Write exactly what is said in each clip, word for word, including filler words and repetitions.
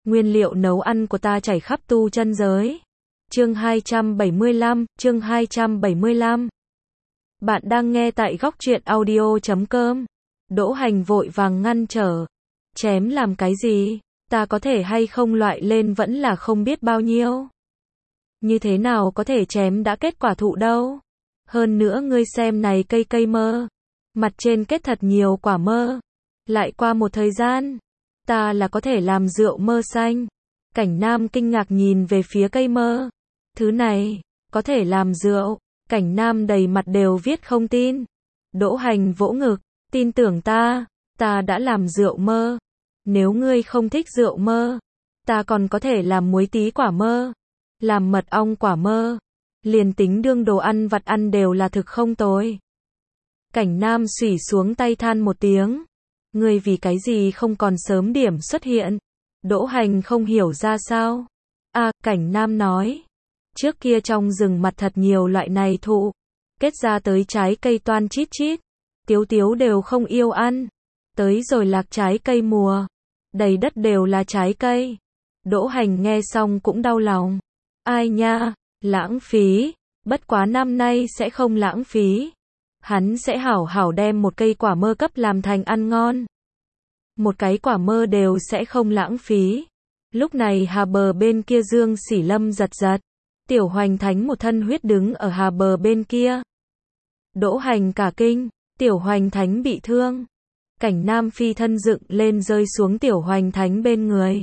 nguyên liệu nấu ăn của ta chảy khắp tu chân giới. Chương hai trăm bảy mươi lăm, chương hai trăm bảy mươi lăm. Bạn đang nghe tại góc truyện audio chấm com. Đỗ Hành vội vàng ngăn trở. Chém làm cái gì? Ta có thể hay không loại lên vẫn là không biết bao nhiêu. Như thế nào có thể chém đã kết quả thụ đâu? Hơn nữa ngươi xem này cây cây mơ. Mặt trên kết thật nhiều quả mơ. Lại qua một thời gian, ta là có thể làm rượu mơ xanh. Cảnh Nam kinh ngạc nhìn về phía cây mơ. Thứ này, có thể làm rượu. Cảnh Nam đầy mặt đều viết không tin. Đỗ Hành vỗ ngực, tin tưởng ta, ta đã làm rượu mơ. Nếu ngươi không thích rượu mơ, ta còn có thể làm muối tí quả mơ, làm mật ong quả mơ. Liền tính đương đồ ăn vặt ăn đều là thực không tồi. Cảnh Nam xủy xuống tay than một tiếng. Ngươi vì cái gì không còn sớm điểm xuất hiện? Đỗ Hành không hiểu ra sao. À, Cảnh Nam nói. Trước kia trong rừng mặt thật nhiều loại này thụ. Kết ra tới trái cây toan chít chít. Tiếu tiếu đều không yêu ăn. Tới rồi lạc trái cây mùa. Đầy đất đều là trái cây. Đỗ Hành nghe xong cũng đau lòng. Ai nha, lãng phí. Bất quá năm nay sẽ không lãng phí. Hắn sẽ hảo hảo đem một cây quả mơ cấp làm thành ăn ngon. Một cái quả mơ đều sẽ không lãng phí. Lúc này hà bờ bên kia Dương Sỉ Lâm giật giật. Tiểu Hoành Thánh một thân huyết đứng ở hà bờ bên kia. Đỗ Hành cả kinh, Tiểu Hoành Thánh bị thương. Cảnh Nam phi thân dựng lên rơi xuống Tiểu Hoành Thánh bên người.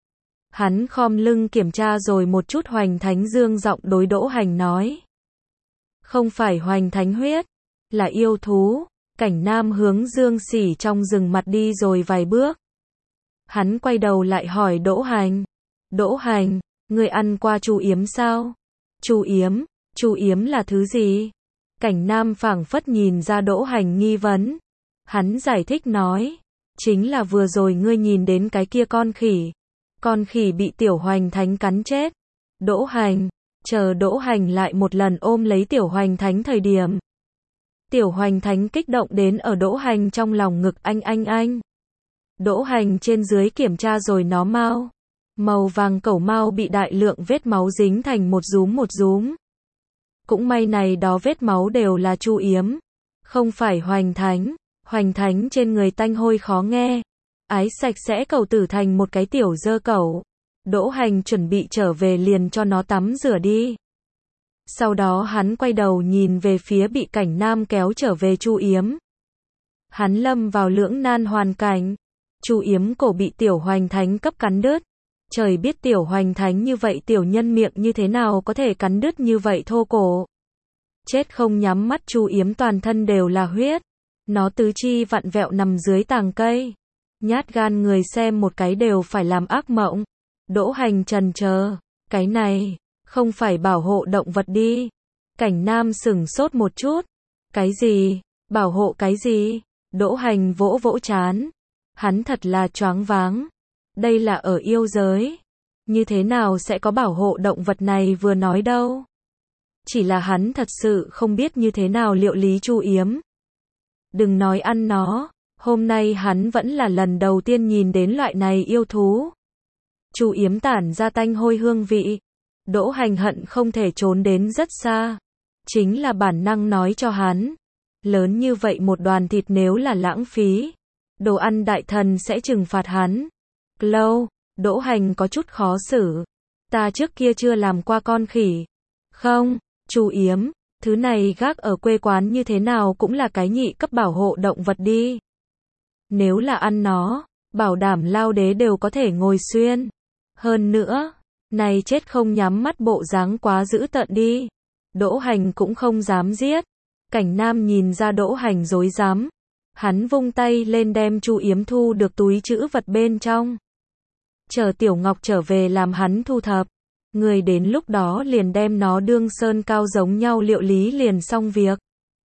Hắn khom lưng kiểm tra rồi một chút Hoành Thánh dương giọng đối Đỗ Hành nói. Không phải Hoành Thánh huyết, là yêu thú. Cảnh Nam hướng Dương Sỉ trong rừng mặt đi rồi vài bước. Hắn quay đầu lại hỏi Đỗ Hành. Đỗ Hành, ngươi ăn qua chu yếm sao? Chu yếm, chu yếm là thứ gì? Cảnh Nam phảng phất nhìn ra Đỗ Hành nghi vấn. Hắn giải thích nói. Chính là vừa rồi ngươi nhìn đến cái kia con khỉ. Con khỉ bị Tiểu Hoành Thánh cắn chết. Đỗ Hành, chờ Đỗ Hành lại một lần ôm lấy Tiểu Hoành Thánh thời điểm. Tiểu Hoành Thánh kích động đến ở Đỗ Hành trong lòng ngực anh anh anh. Đỗ Hành trên dưới kiểm tra rồi nó mau. Màu vàng cẩu mau bị đại lượng vết máu dính thành một dúm một dúm. Cũng may này đó vết máu đều là chu yếm. Không phải Hoành Thánh. Hoành Thánh trên người tanh hôi khó nghe. Ái sạch sẽ cẩu tử thành một cái tiểu dơ cẩu. Đỗ Hành chuẩn bị trở về liền cho nó tắm rửa đi. Sau đó hắn quay đầu nhìn về phía bị Cảnh Nam kéo trở về chu yếm. Hắn lâm vào lưỡng nan hoàn cảnh. Chu yếm cổ bị Tiểu Hoành Thánh cấp cắn đứt. Trời biết Tiểu Hoành Thánh như vậy tiểu nhân miệng như thế nào có thể cắn đứt như vậy thô cổ. Chết không nhắm mắt chu yếm toàn thân đều là huyết. Nó tứ chi vặn vẹo nằm dưới tàng cây. Nhát gan người xem một cái đều phải làm ác mộng. Đỗ Hành trần chờ. Cái này, không phải bảo hộ động vật đi. Cảnh Nam sửng sốt một chút. Cái gì? Bảo hộ cái gì? Đỗ Hành vỗ vỗ trán. Hắn thật là choáng váng. Đây là ở yêu giới. Như thế nào sẽ có bảo hộ động vật này vừa nói đâu. Chỉ là hắn thật sự không biết như thế nào liệu lý chu yếm. Đừng nói ăn nó. Hôm nay hắn vẫn là lần đầu tiên nhìn đến loại này yêu thú. Chu yếm tản ra tanh hôi hương vị. Đỗ Hành hận không thể trốn đến rất xa. Chính là bản năng nói cho hắn. Lớn như vậy một đoàn thịt nếu là lãng phí. Đồ ăn đại thần sẽ trừng phạt hắn. Lâu, Đỗ Hành có chút khó xử. Ta trước kia chưa làm qua con khỉ. Không, chu yếm, thứ này gác ở quê quán như thế nào cũng là cái nhị cấp bảo hộ động vật đi. Nếu là ăn nó, bảo đảm lao đế đều có thể ngồi xuyên. Hơn nữa, này chết không nhắm mắt bộ dáng quá dữ tợn đi. Đỗ Hành cũng không dám giết. Cảnh Nam nhìn ra Đỗ Hành dối dám. Hắn vung tay lên đem chu yếm thu được túi trữ vật bên trong. Chờ Tiểu Ngọc trở về làm hắn thu thập. Người đến lúc đó liền đem nó đương sơn cao giống nhau liệu lý liền xong việc.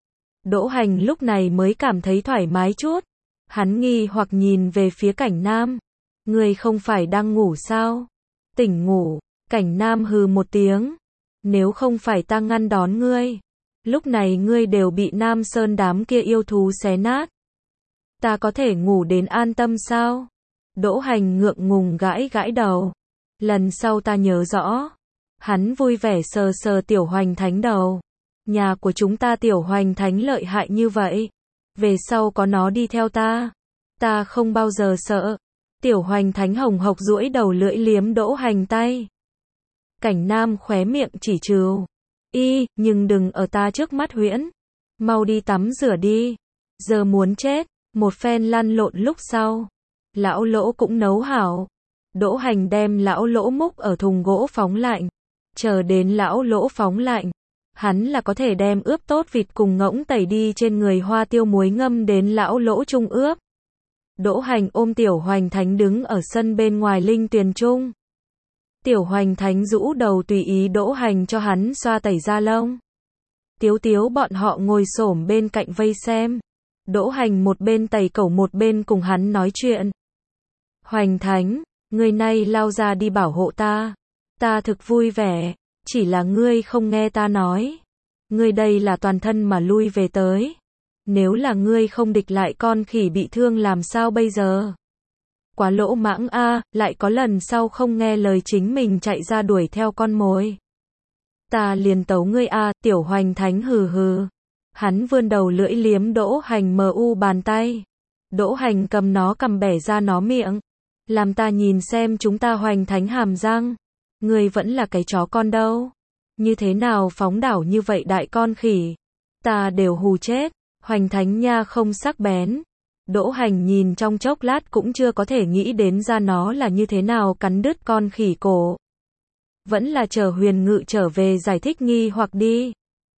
Đỗ Hành lúc này mới cảm thấy thoải mái chút. Hắn nghi hoặc nhìn về phía Cảnh Nam. Người không phải đang ngủ sao? Tỉnh ngủ. Cảnh Nam hừ một tiếng. Nếu không phải ta ngăn đón ngươi. Lúc này ngươi đều bị Nam Sơn đám kia yêu thú xé nát. Ta có thể ngủ đến an tâm sao? Đỗ Hành ngượng ngùng gãi gãi đầu. Lần sau ta nhớ rõ. Hắn vui vẻ sờ sờ Tiểu Hoành Thánh đầu. Nhà của chúng ta Tiểu Hoành Thánh lợi hại như vậy. Về sau có nó đi theo ta. Ta không bao giờ sợ. Tiểu Hoành Thánh hồng hộc duỗi đầu lưỡi liếm Đỗ Hành tay. Cảnh Nam khóe miệng chỉ trừ. Y, nhưng đừng ở ta trước mắt huyễn. Mau đi tắm rửa đi. Giờ muốn chết. Một phen lăn lộn lúc sau. Lão Lỗ cũng nấu hảo. Đỗ Hành đem lão Lỗ múc ở thùng gỗ phóng lạnh. Chờ đến lão Lỗ phóng lạnh. Hắn là có thể đem ướp tốt vịt cùng ngỗng tẩy đi trên người hoa tiêu muối ngâm đến lão Lỗ chung ướp. Đỗ Hành ôm Tiểu Hoành Thánh đứng ở sân bên ngoài linh tuyền trung. Tiểu Hoành Thánh rũ đầu tùy ý Đỗ Hành cho hắn xoa tẩy da lông. Tiếu Tiếu bọn họ ngồi xổm bên cạnh vây xem. Đỗ Hành một bên tẩy cẩu một bên cùng hắn nói chuyện. Hoành Thánh, ngươi nay lao ra đi bảo hộ ta. Ta thực vui vẻ, chỉ là ngươi không nghe ta nói. Ngươi đây là toàn thân mà lui về tới. Nếu là ngươi không địch lại con khỉ bị thương làm sao bây giờ? Quá lỗ mãng a, lại có lần sau không nghe lời chính mình chạy ra đuổi theo con mồi. Ta liền tấu ngươi a, Tiểu Hoành Thánh hừ hừ. Hắn vươn đầu lưỡi liếm Đỗ Hành mờ u bàn tay. Đỗ Hành cầm nó cầm bẻ ra nó miệng. Làm ta nhìn xem chúng ta Hoành Thánh hàm răng. Ngươi vẫn là cái chó con đâu. Như thế nào phóng đảo như vậy đại con khỉ. Ta đều hù chết. Hoành Thánh nha không sắc bén. Đỗ Hành nhìn trong chốc lát cũng chưa có thể nghĩ đến ra nó là như thế nào cắn đứt con khỉ cổ. Vẫn là chờ Huyền Ngự trở về giải thích nghi hoặc đi.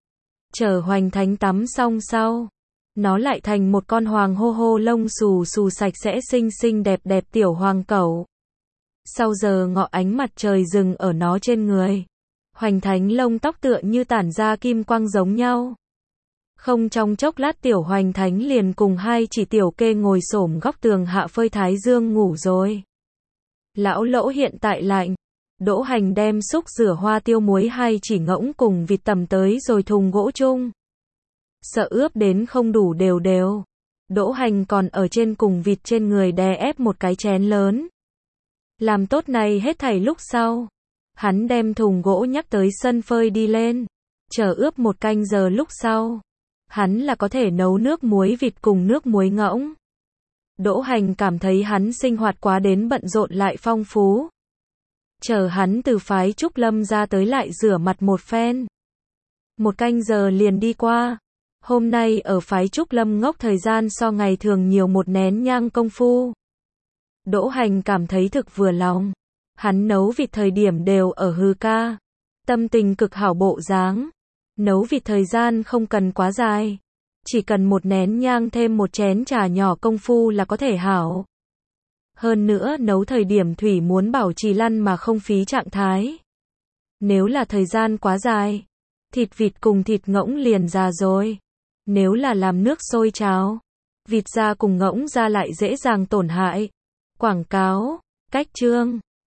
Chờ Hoành Thánh tắm xong sau. Nó lại thành một con hoàng hô hô lông xù xù sạch sẽ xinh xinh đẹp đẹp tiểu hoàng cẩu. Sau giờ ngọ ánh mặt trời rừng ở nó trên người. Hoành Thánh lông tóc tựa như tản ra kim quang giống nhau. Không trong chốc lát Tiểu Hoành Thánh liền cùng hai chỉ tiểu kê ngồi xổm góc tường hạ phơi thái dương ngủ rồi. Lão Lỗ hiện tại lạnh. Đỗ Hành đem xúc rửa hoa tiêu muối hai chỉ ngỗng cùng vịt tầm tới rồi thùng gỗ chung. Sợ ướp đến không đủ đều đều. Đỗ Hành còn ở trên cùng vịt trên người đè ép một cái chén lớn. Làm tốt này hết thảy lúc sau. Hắn đem thùng gỗ nhắc tới sân phơi đi lên. Chờ ướp một canh giờ lúc sau. Hắn là có thể nấu nước muối vịt cùng nước muối ngỗng. Đỗ Hành cảm thấy hắn sinh hoạt quá đến bận rộn lại phong phú. Chờ hắn từ phái Trúc Lâm ra tới lại rửa mặt một phen. Một canh giờ liền đi qua. Hôm nay ở phái Trúc Lâm ngốc thời gian so ngày thường nhiều một nén nhang công phu. Đỗ Hành cảm thấy thực vừa lòng. Hắn nấu vịt thời điểm đều ở hư ca. Tâm tình cực hảo bộ dáng. Nấu vịt thời gian không cần quá dài. Chỉ cần một nén nhang thêm một chén trà nhỏ công phu là có thể hảo. Hơn nữa nấu thời điểm thủy muốn bảo trì lăn mà không phí trạng thái. Nếu là thời gian quá dài, thịt vịt cùng thịt ngỗng liền già rồi. Nếu là làm nước sôi cháo, vịt da cùng ngỗng da lại dễ dàng tổn hại. Quảng cáo, cách chương